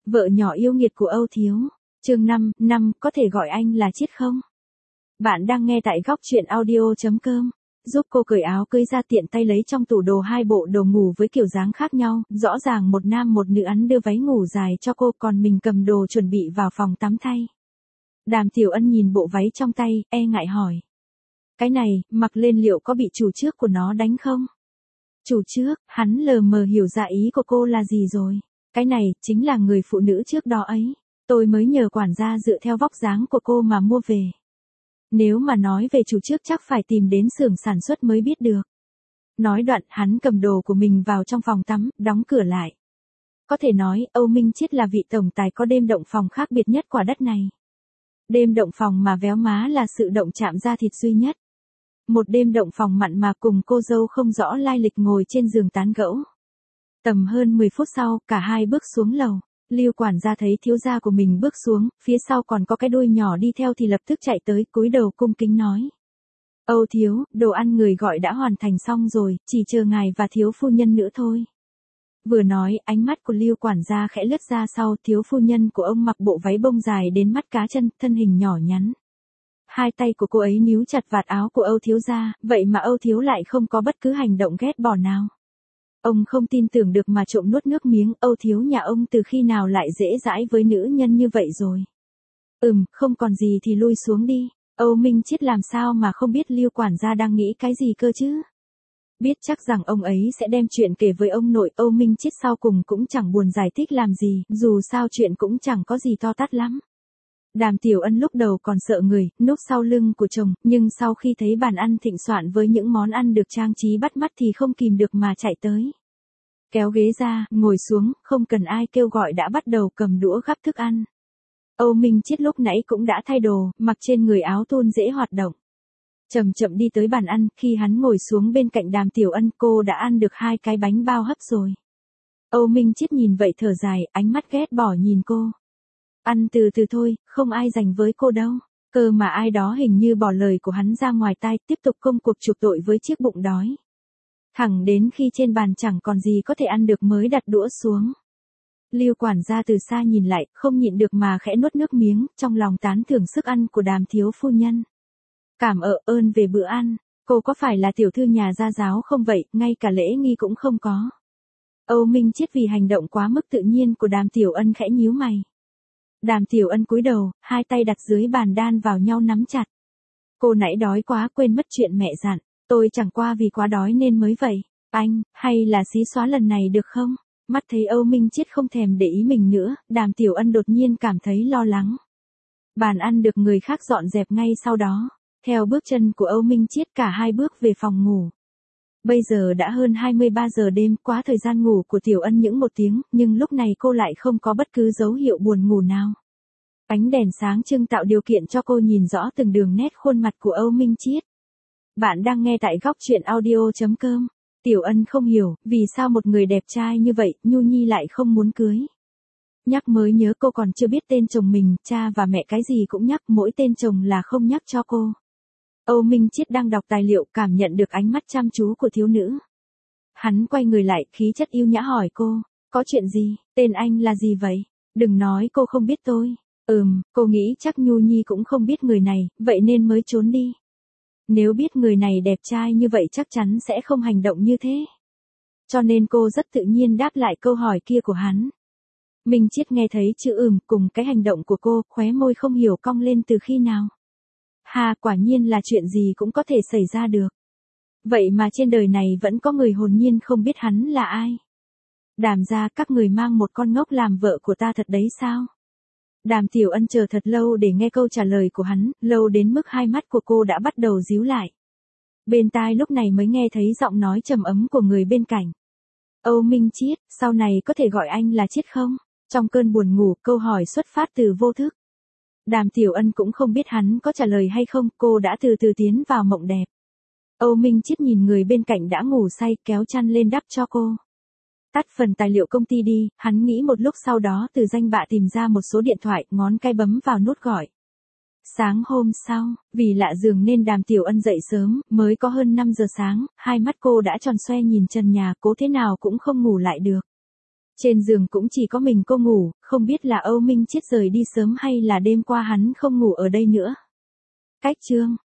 Vợ nhỏ yêu nghiệt của Âu Thiếu. Chương 5, có thể gọi anh là Chiết không? Bạn đang nghe tại góc truyện audio.com. Giúp cô cởi áo cưới ra, tiện tay lấy trong tủ đồ 2 bộ đồ ngủ với kiểu dáng khác nhau, rõ ràng một nam một nữ. Hắn đưa váy ngủ dài cho cô, còn mình cầm đồ chuẩn bị vào phòng tắm thay. Đàm Tiểu Ân nhìn bộ váy trong tay, e ngại hỏi. Cái này, mặc lên liệu có bị chủ trước của nó đánh không? Chủ trước, hắn lờ mờ hiểu ra ý của cô là gì rồi. Cái này, chính là người phụ nữ trước đó ấy. Tôi mới nhờ quản gia dựa theo vóc dáng của cô mà mua về. Nếu mà nói về chủ trước chắc phải tìm đến xưởng sản xuất mới biết được. Nói đoạn, hắn cầm đồ của mình vào trong phòng tắm, đóng cửa lại. Có thể nói, Âu Minh Chiết là vị tổng tài có đêm động phòng khác biệt nhất quả đất này. Đêm động phòng mà véo má là sự động chạm da thịt duy nhất. Một đêm động phòng mặn mà cùng cô dâu không rõ lai lịch ngồi trên giường tán gẫu. Tầm hơn 10 phút sau, cả hai bước xuống lầu. Lưu quản gia thấy thiếu gia của mình bước xuống, phía sau còn có cái đuôi nhỏ đi theo thì lập tức chạy tới, cúi đầu cung kính nói. Âu thiếu, đồ ăn người gọi đã hoàn thành xong rồi, chỉ chờ ngài và thiếu phu nhân nữa thôi. Vừa nói, ánh mắt của Lưu quản gia khẽ lướt ra sau. Thiếu phu nhân của ông mặc bộ váy bông dài đến mắt cá chân, thân hình nhỏ nhắn. Hai tay của cô ấy níu chặt vạt áo của Âu thiếu gia, vậy mà Âu thiếu lại không có bất cứ hành động ghét bỏ nào. Ông không tin tưởng được mà trộm nuốt nước miếng. Âu thiếu nhà ông từ khi nào lại dễ dãi với nữ nhân như vậy rồi? Không còn gì thì lui xuống đi. Âu Minh Chiết làm sao mà không biết Lưu quản gia đang nghĩ cái gì cơ chứ? Biết chắc rằng ông ấy sẽ đem chuyện kể với ông nội. Âu Minh Chiết sau cùng cũng chẳng buồn giải thích làm gì, dù sao chuyện cũng chẳng có gì to tát lắm. Đàm Tiểu Ân lúc đầu còn sợ người, núp sau lưng của chồng, nhưng sau khi thấy bàn ăn thịnh soạn với những món ăn được trang trí bắt mắt thì không kìm được mà chạy tới. Kéo ghế ra, ngồi xuống, không cần ai kêu gọi đã bắt đầu cầm đũa gắp thức ăn. Âu Minh Chiết lúc nãy cũng đã thay đồ, mặc trên người áo thun dễ hoạt động. Chậm chậm đi tới bàn ăn, khi hắn ngồi xuống bên cạnh Đàm Tiểu Ân, cô đã ăn được 2 cái bánh bao hấp rồi. Âu Minh Chiết nhìn vậy thở dài, ánh mắt ghét bỏ nhìn cô. Ăn từ từ thôi, không ai giành với cô đâu. Cơ mà ai đó hình như bỏ lời của hắn ra ngoài tai, tiếp tục công cuộc chuộc tội với chiếc bụng đói. Thẳng đến khi trên bàn chẳng còn gì có thể ăn được mới đặt đũa xuống. Lưu quản gia từ xa nhìn lại, không nhịn được mà khẽ nuốt nước miếng, trong lòng tán thưởng sức ăn của Đàm thiếu phu nhân. Cảm ơn về bữa ăn, cô có phải là tiểu thư nhà gia giáo không vậy, ngay cả lễ nghi cũng không có. Âu Minh Chiết vì hành động quá mức tự nhiên của Đàm Tiểu Ân khẽ nhíu mày. Đàm Tiểu Ân cúi đầu, hai tay đặt dưới bàn đan vào nhau nắm chặt. Cô nãy đói quá quên mất chuyện mẹ dặn, tôi chẳng qua vì quá đói nên mới vậy. Anh, hay là xí xóa lần này được không? Mắt thấy Âu Minh Chiết không thèm để ý mình nữa, Đàm Tiểu Ân đột nhiên cảm thấy lo lắng. Bàn ăn được người khác dọn dẹp ngay sau đó. Theo bước chân của Âu Minh Chiết cả hai bước về phòng ngủ. Bây giờ đã hơn 23 giờ đêm, quá thời gian ngủ của Tiểu Ân những 1 tiếng, nhưng lúc này cô lại không có bất cứ dấu hiệu buồn ngủ nào. Ánh đèn sáng trưng tạo điều kiện cho cô nhìn rõ từng đường nét khuôn mặt của Âu Minh Chiết. Bạn đang nghe tại góc truyện audio.com. Tiểu Ân không hiểu, vì sao một người đẹp trai như vậy, Nhu Nhi lại không muốn cưới. Nhắc mới nhớ cô còn chưa biết tên chồng mình, cha và mẹ cái gì cũng nhắc, mỗi tên chồng là không nhắc cho cô. Âu Minh Chiết đang đọc tài liệu, cảm nhận được ánh mắt chăm chú của thiếu nữ. Hắn quay người lại, khí chất yêu nhã hỏi cô, có chuyện gì, tên anh là gì vậy? Đừng nói cô không biết tôi. Cô nghĩ chắc Nhu Nhi cũng không biết người này, vậy nên mới trốn đi. Nếu biết người này đẹp trai như vậy chắc chắn sẽ không hành động như thế. Cho nên cô rất tự nhiên đáp lại câu hỏi kia của hắn. Minh Chiết nghe thấy chữ cùng cái hành động của cô, khóe môi không hiểu cong lên từ khi nào. Quả nhiên là chuyện gì cũng có thể xảy ra được. Vậy mà trên đời này vẫn có người hồn nhiên không biết hắn là ai. Đàm gia các người mang một con ngốc làm vợ của ta thật đấy sao? Đàm Tiểu Ân chờ thật lâu để nghe câu trả lời của hắn, lâu đến mức hai mắt của cô đã bắt đầu díu lại. Bên tai lúc này mới nghe thấy giọng nói trầm ấm của người bên cạnh. Âu Minh Chiết, sau này có thể gọi anh là Chiết không? Trong cơn buồn ngủ, câu hỏi xuất phát từ vô thức. Đàm Tiểu Ân cũng không biết hắn có trả lời hay không, cô đã từ từ tiến vào mộng đẹp. Âu Minh Chiết nhìn người bên cạnh đã ngủ say, kéo chăn lên đắp cho cô. Tắt phần tài liệu công ty đi, hắn nghĩ một lúc sau đó từ danh bạ tìm ra một số điện thoại, ngón cái bấm vào nút gọi. Sáng hôm sau, vì lạ giường nên Đàm Tiểu Ân dậy sớm, mới có hơn 5 giờ sáng, hai mắt cô đã tròn xoe nhìn trần nhà, cố thế nào cũng không ngủ lại được. Trên giường cũng chỉ có mình cô ngủ, không biết là Âu Minh Chiết rời đi sớm hay là đêm qua hắn không ngủ ở đây nữa. Cách chương